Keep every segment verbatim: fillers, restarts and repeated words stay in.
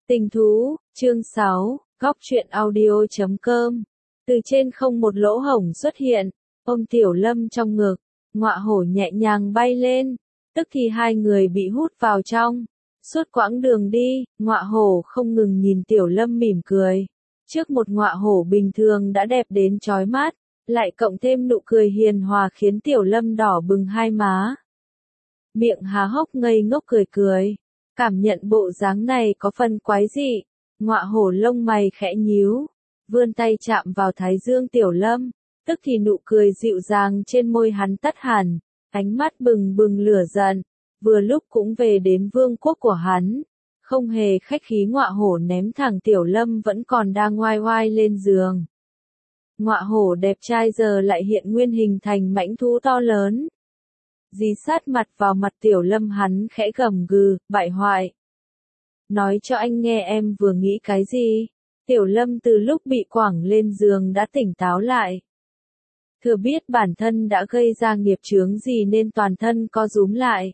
Tình thú, chương sáu, góc truyện audio.com. Từ trên không một lỗ hổng xuất hiện, ôm Tiểu Lâm trong ngực, ngọa hổ nhẹ nhàng bay lên, tức thì hai người bị hút vào trong. Suốt quãng đường đi, ngọa hổ không ngừng nhìn Tiểu Lâm mỉm cười. Trước một ngọa hổ bình thường đã đẹp đến chói mắt, lại cộng thêm nụ cười hiền hòa khiến Tiểu Lâm đỏ bừng hai má. Miệng há hốc ngây ngốc cười cười. Cảm nhận bộ dáng này có phần quái dị, ngọa hổ lông mày khẽ nhíu, vươn tay chạm vào thái dương Tiểu Lâm, tức thì nụ cười dịu dàng trên môi hắn tắt hẳn, ánh mắt bừng bừng lửa giận, vừa lúc cũng về đến vương quốc của hắn. Không hề khách khí ngọa hổ ném thẳng Tiểu Lâm vẫn còn đang ngoai ngoai lên giường. Ngọa hổ đẹp trai giờ lại hiện nguyên hình thành mãnh thú to lớn. Dí sát mặt vào mặt Tiểu Lâm hắn khẽ gầm gừ, bại hoại. Nói cho anh nghe em vừa nghĩ cái gì? Tiểu Lâm từ lúc bị quẳng lên giường đã tỉnh táo lại. Thừa biết bản thân đã gây ra nghiệp chướng gì nên toàn thân co rúm lại.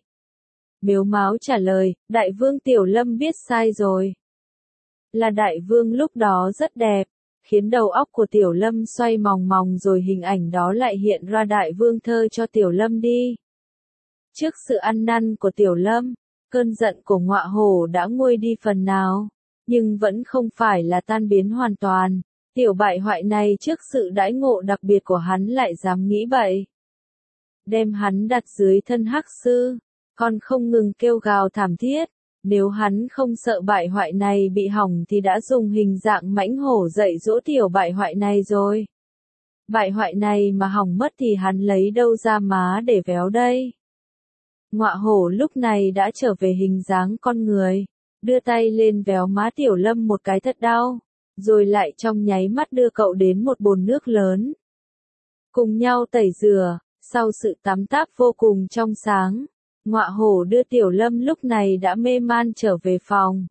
Mếu máo trả lời, đại vương Tiểu Lâm biết sai rồi. Là đại vương lúc đó rất đẹp, khiến đầu óc của Tiểu Lâm xoay mòng mòng rồi hình ảnh đó lại hiện ra đại vương thơ cho Tiểu Lâm đi. Trước sự ăn năn của Tiểu Lâm, cơn giận của ngọa hổ đã nguôi đi phần nào, nhưng vẫn không phải là tan biến hoàn toàn. Tiểu bại hoại này trước sự đãi ngộ đặc biệt của hắn lại dám nghĩ bậy. Đem hắn đặt dưới thân hắc sư, còn không ngừng kêu gào thảm thiết. Nếu hắn không sợ bại hoại này bị hỏng thì đã dùng hình dạng mãnh hổ dạy dỗ tiểu bại hoại này rồi. Bại hoại này mà hỏng mất thì hắn lấy đâu ra má để véo đây. Ngọa hổ lúc này đã trở về hình dáng con người, đưa tay lên véo má Tiểu Lâm một cái thật đau, rồi lại trong nháy mắt đưa cậu đến một bồn nước lớn. Cùng nhau tẩy rửa, sau sự tắm táp vô cùng trong sáng, ngọa hổ đưa Tiểu Lâm lúc này đã mê man trở về phòng.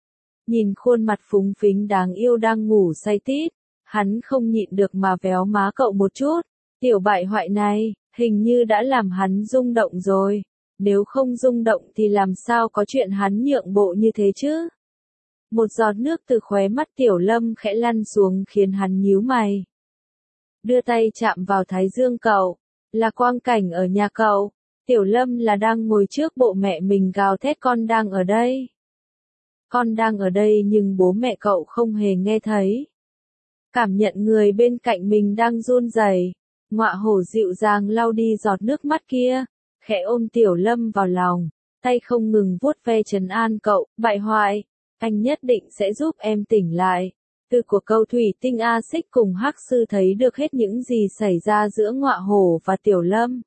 Nhìn khuôn mặt phúng phính đáng yêu đang ngủ say tít, hắn không nhịn được mà véo má cậu một chút. Tiểu bại hoại này, hình như đã làm hắn rung động rồi. Nếu không rung động thì làm sao có chuyện hắn nhượng bộ như thế chứ? Một giọt nước từ khóe mắt Tiểu Lâm khẽ lăn xuống khiến hắn nhíu mày. Đưa tay chạm vào thái dương cậu, là quang cảnh ở nhà cậu. Tiểu Lâm là đang ngồi trước bộ mẹ mình gào thét con đang ở đây. Con đang ở đây nhưng bố mẹ cậu không hề nghe thấy. Cảm nhận người bên cạnh mình đang run rẩy, ngọa hổ dịu dàng lau đi giọt nước mắt kia. Khẽ ôm Tiểu Lâm vào lòng, tay không ngừng vuốt ve trấn an cậu, bại hoại, anh nhất định sẽ giúp em tỉnh lại. Từ của câu thủy tinh A Xích cùng hắc sư thấy được hết những gì xảy ra giữa ngọa hổ và Tiểu Lâm.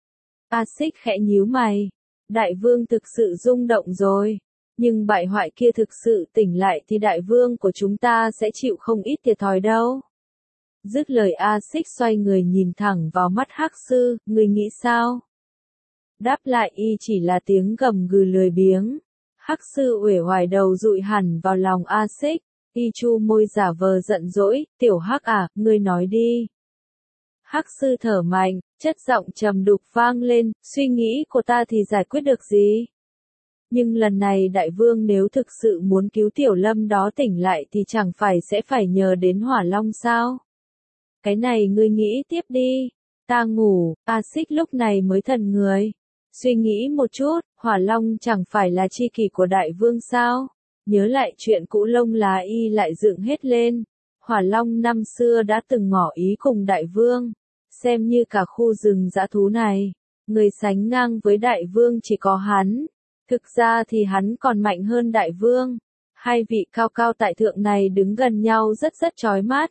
A Xích khẽ nhíu mày, đại vương thực sự rung động rồi, nhưng bại hoại kia thực sự tỉnh lại thì đại vương của chúng ta sẽ chịu không ít thiệt thòi đâu. Dứt lời A Xích xoay người nhìn thẳng vào mắt hắc sư, người nghĩ sao? Đáp lại y chỉ là tiếng gầm gừ lười biếng. Hắc sư uể oải đầu dụi hẳn vào lòng A Xích, y chu môi giả vờ giận dỗi, tiểu hắc à, ngươi nói đi. Hắc sư thở mạnh, chất giọng trầm đục vang lên, suy nghĩ của ta thì giải quyết được gì? Nhưng lần này đại vương nếu thực sự muốn cứu Tiểu Lâm đó tỉnh lại thì chẳng phải sẽ phải nhờ đến Hỏa Long sao? Cái này ngươi nghĩ tiếp đi. Ta ngủ, A Xích lúc này mới thần người. Suy nghĩ một chút, Hỏa Long chẳng phải là chi kỷ của đại vương sao? Nhớ lại chuyện cũ lông lá y lại dựng hết lên. Hỏa Long năm xưa đã từng ngỏ ý cùng đại vương. Xem như cả khu rừng dã thú này, người sánh ngang với đại vương chỉ có hắn. Thực ra thì hắn còn mạnh hơn đại vương. Hai vị cao cao tại thượng này đứng gần nhau rất rất chói mắt.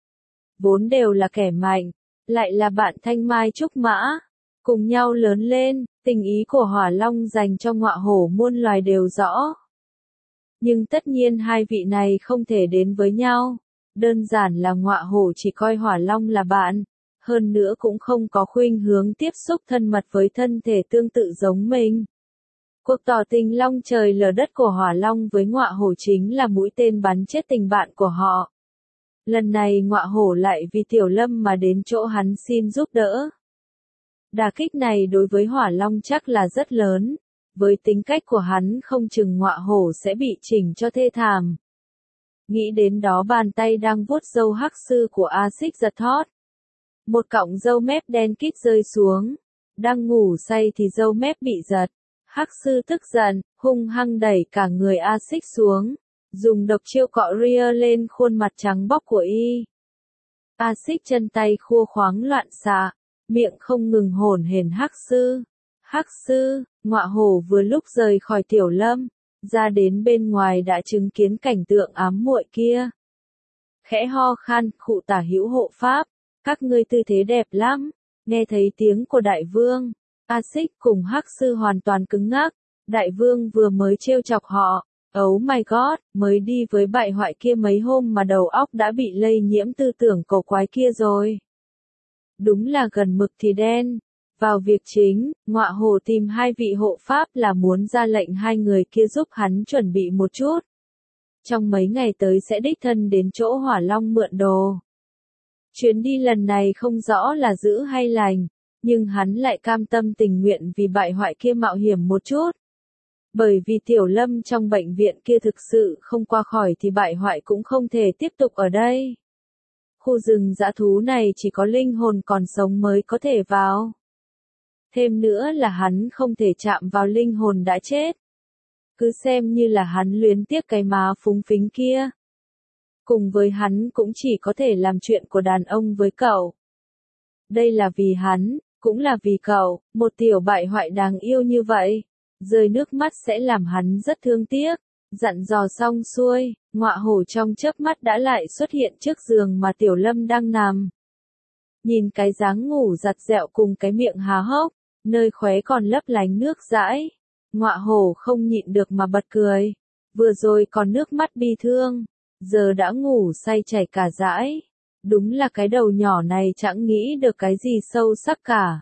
Vốn đều là kẻ mạnh, lại là bạn thanh mai trúc mã. Cùng nhau lớn lên, tình ý của Hỏa Long dành cho ngọa hổ muôn loài đều rõ. Nhưng tất nhiên hai vị này không thể đến với nhau. Đơn giản là ngọa hổ chỉ coi Hỏa Long là bạn. Hơn nữa cũng không có khuynh hướng tiếp xúc thân mật với thân thể tương tự giống mình. Cuộc tỏ tình long trời lở đất của Hỏa Long với ngọa hổ chính là mũi tên bắn chết tình bạn của họ. Lần này ngọa hổ lại vì Tiểu Lâm mà đến chỗ hắn xin giúp đỡ. Đả kích này đối với Hỏa Long chắc là rất lớn, với tính cách của hắn không chừng ngọa hổ sẽ bị chỉnh cho thê thảm. Nghĩ đến đó bàn tay đang vuốt râu hắc sư của A Xích giật thót. Một cọng râu mép đen kít rơi xuống. Đang ngủ say thì râu mép bị giật. Hắc sư tức giận, hung hăng đẩy cả người A Xích xuống. Dùng độc chiêu cọ ria lên khuôn mặt trắng bóc của y. A Xích chân tay khua khoáng loạn xạ. Miệng không ngừng hổn hển hắc sư. Hắc sư, ngọa hổ vừa lúc rời khỏi Tiểu Lâm. Ra đến bên ngoài đã chứng kiến cảnh tượng ám muội kia. Khẽ ho khan, khụ tả hữu hộ pháp. Các ngươi tư thế đẹp lắm. Nghe thấy tiếng của đại vương. A Xích cùng hắc sư hoàn toàn cứng ngắc. Đại vương vừa mới trêu chọc họ. Oh my god, mới đi với bại hoại kia mấy hôm mà đầu óc đã bị lây nhiễm tư tưởng cổ quái kia rồi. Đúng là gần mực thì đen. Vào việc chính, ngọa hổ tìm hai vị hộ pháp là muốn ra lệnh hai người kia giúp hắn chuẩn bị một chút. Trong mấy ngày tới sẽ đích thân đến chỗ Hỏa Long mượn đồ. Chuyến đi lần này không rõ là giữ hay lành, nhưng hắn lại cam tâm tình nguyện vì bại hoại kia mạo hiểm một chút. Bởi vì Tiểu Lâm trong bệnh viện kia thực sự không qua khỏi thì bại hoại cũng không thể tiếp tục ở đây. Khu rừng dã thú này chỉ có linh hồn còn sống mới có thể vào. Thêm nữa là hắn không thể chạm vào linh hồn đã chết. Cứ xem như là hắn luyến tiếc cái má phúng phính kia. Cùng với hắn cũng chỉ có thể làm chuyện của đàn ông với cậu. Đây là vì hắn, cũng là vì cậu, một tiểu bại hoại đáng yêu như vậy. Rơi nước mắt sẽ làm hắn rất thương tiếc. Dặn dò xong xuôi, ngọa hổ trong chớp mắt đã lại xuất hiện trước giường mà Tiểu Lâm đang nằm. Nhìn cái dáng ngủ giặt dẹo cùng cái miệng há hốc, nơi khóe còn lấp lánh nước dãi. Ngọa hổ không nhịn được mà bật cười. Vừa rồi còn nước mắt bi thương, giờ đã ngủ say chảy cả dãi. Đúng là cái đầu nhỏ này chẳng nghĩ được cái gì sâu sắc cả.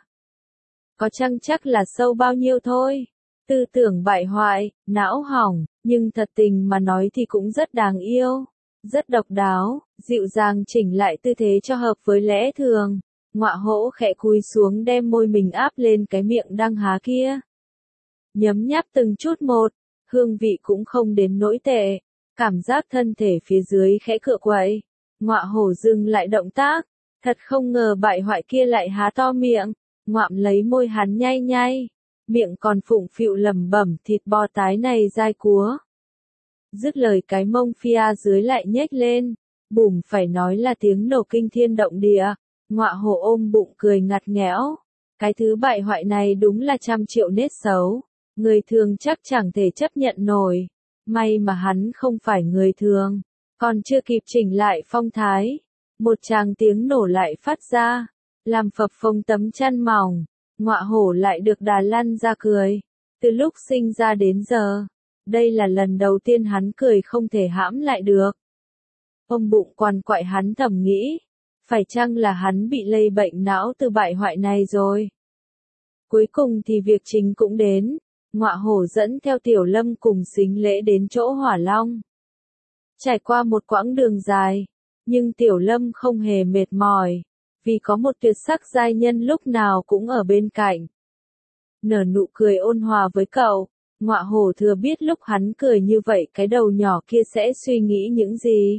Có chăng chắc là sâu bao nhiêu thôi. Tư tưởng bại hoại, não hỏng, nhưng thật tình mà nói thì cũng rất đáng yêu. Rất độc đáo, dịu dàng chỉnh lại tư thế cho hợp với lẽ thường. Ngọa hổ khẽ cúi xuống đem môi mình áp lên cái miệng đang há kia. Nhấm nháp từng chút một, hương vị cũng không đến nỗi tệ. Cảm giác thân thể phía dưới khẽ cựa quậy. Ngọa hổ dừng lại động tác. Thật không ngờ bại hoại kia lại há to miệng. Ngoạm lấy môi hắn nhai nhai. Miệng còn phụng phịu lẩm bẩm thịt bò tái này dai cúa. Dứt lời cái mông phía dưới lại nhếch lên. Bùm phải nói là tiếng nổ kinh thiên động địa. Ngọa hổ ôm bụng cười ngặt nghẽo. Cái thứ bại hoại này đúng là trăm triệu nết xấu. Người thường chắc chẳng thể chấp nhận nổi. May mà hắn không phải người thường. Còn chưa kịp chỉnh lại phong thái. Một tràng tiếng nổ lại phát ra. Làm phập phồng tấm chăn mỏng. Ngọa hổ lại được đà lăn ra cười. Từ lúc sinh ra đến giờ. Đây là lần đầu tiên hắn cười không thể hãm lại được. Ôm bụng quằn quại hắn thầm nghĩ. Phải chăng là hắn bị lây bệnh não từ bại hoại này rồi? Cuối cùng thì việc chính cũng đến. Ngọa hổ dẫn theo Tiểu Lâm cùng xính lễ đến chỗ Hỏa Long. Trải qua một quãng đường dài. Nhưng Tiểu Lâm không hề mệt mỏi. Vì có một tuyệt sắc giai nhân lúc nào cũng ở bên cạnh. Nở nụ cười ôn hòa với cậu. Ngọa hổ thừa biết lúc hắn cười như vậy cái đầu nhỏ kia sẽ suy nghĩ những gì.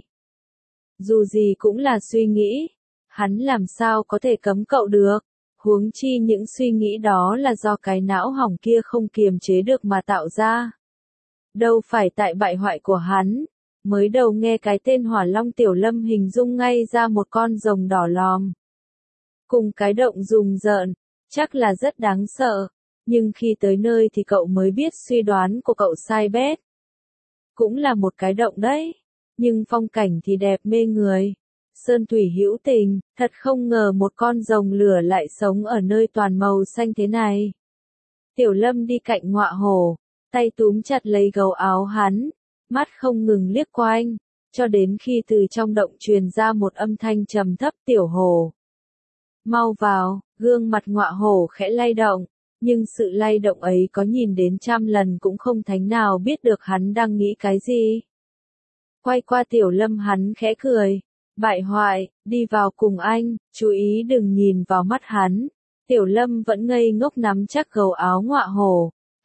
Dù gì cũng là suy nghĩ. Hắn làm sao có thể cấm cậu được. Huống chi những suy nghĩ đó là do cái não hỏng kia không kiềm chế được mà tạo ra. Đâu phải tại bại hoại của hắn. Mới đầu nghe cái tên Hỏa Long Tiểu Lâm hình dung ngay ra một con rồng đỏ lòm. Cùng cái động rùng rợn, chắc là rất đáng sợ. Nhưng khi tới nơi thì cậu mới biết suy đoán của cậu sai bét. Cũng là một cái động đấy. Nhưng phong cảnh thì đẹp mê người. Sơn thủy hữu tình, thật không ngờ một con rồng lửa lại sống ở nơi toàn màu xanh thế này. Tiểu Lâm đi cạnh ngọa hổ, tay túm chặt lấy gấu áo hắn, mắt không ngừng liếc quanh, cho đến khi từ trong động truyền ra một âm thanh trầm thấp tiểu hổ. Mau vào, gương mặt ngọa hổ khẽ lay động, nhưng sự lay động ấy có nhìn đến trăm lần cũng không thánh nào biết được hắn đang nghĩ cái gì. Quay qua Tiểu Lâm hắn khẽ cười. Bại hoại, đi vào cùng anh, chú ý đừng nhìn vào mắt hắn. Tiểu Lâm vẫn ngây ngốc nắm chắc gấu áo ngọa hổ.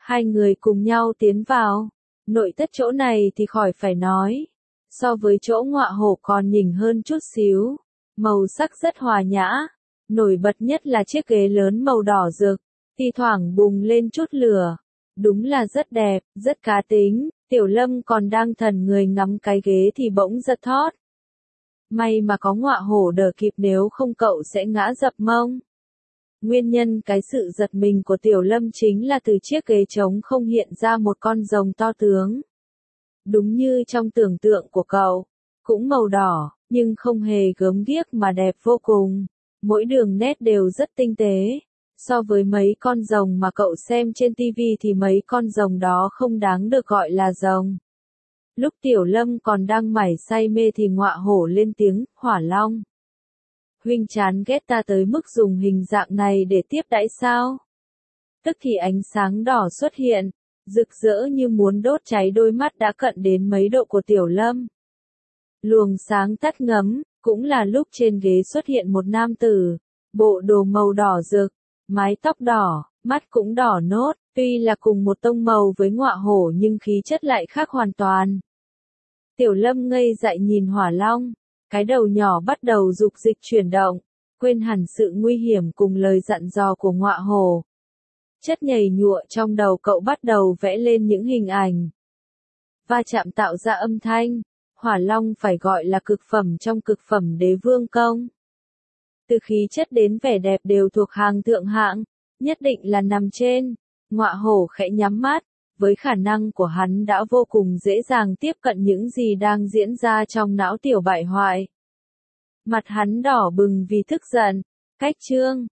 Hai người cùng nhau tiến vào. Nội thất chỗ này thì khỏi phải nói. So với chỗ ngọa hổ còn nhỉnh hơn chút xíu. Màu sắc rất hòa nhã. Nổi bật nhất là chiếc ghế lớn màu đỏ rực. Thi thoảng bùng lên chút lửa. Đúng là rất đẹp, rất cá tính. Tiểu Lâm còn đang thần người ngắm cái ghế thì bỗng giật thót. May mà có ngọa hổ đỡ kịp, nếu không cậu sẽ ngã dập mông. Nguyên nhân cái sự giật mình của Tiểu Lâm chính là từ chiếc ghế trống không hiện ra một con rồng to tướng. Đúng như trong tưởng tượng của cậu, cũng màu đỏ, nhưng không hề gớm ghiếc mà đẹp vô cùng. Mỗi đường nét đều rất tinh tế. So với mấy con rồng mà cậu xem trên tivi thì mấy con rồng đó không đáng được gọi là rồng. Lúc Tiểu Lâm còn đang mải say mê thì ngọa hổ lên tiếng, Hỏa Long. Huynh chán ghét ta tới mức dùng hình dạng này để tiếp đãi sao? Tức thì ánh sáng đỏ xuất hiện, rực rỡ như muốn đốt cháy đôi mắt đã cận đến mấy độ của Tiểu Lâm. Luồng sáng tắt ngấm, cũng là lúc trên ghế xuất hiện một nam tử, bộ đồ màu đỏ rực, mái tóc đỏ, mắt cũng đỏ nốt, tuy là cùng một tông màu với ngọa hổ nhưng khí chất lại khác hoàn toàn. Tiểu Lâm ngây dại nhìn Hỏa Long, cái đầu nhỏ bắt đầu dục dịch chuyển động, quên hẳn sự nguy hiểm cùng lời dặn dò của ngọa hổ. Chất nhầy nhụa trong đầu cậu bắt đầu vẽ lên những hình ảnh. Va chạm tạo ra âm thanh, Hỏa Long phải gọi là cực phẩm trong cực phẩm đế vương công. Từ khí chất đến vẻ đẹp đều thuộc hàng thượng hạng, nhất định là nằm trên. Ngọa hổ khẽ nhắm mắt, với khả năng của hắn đã vô cùng dễ dàng tiếp cận những gì đang diễn ra trong não Tiểu bại hoại. Mặt hắn đỏ bừng vì tức giận, cách chương.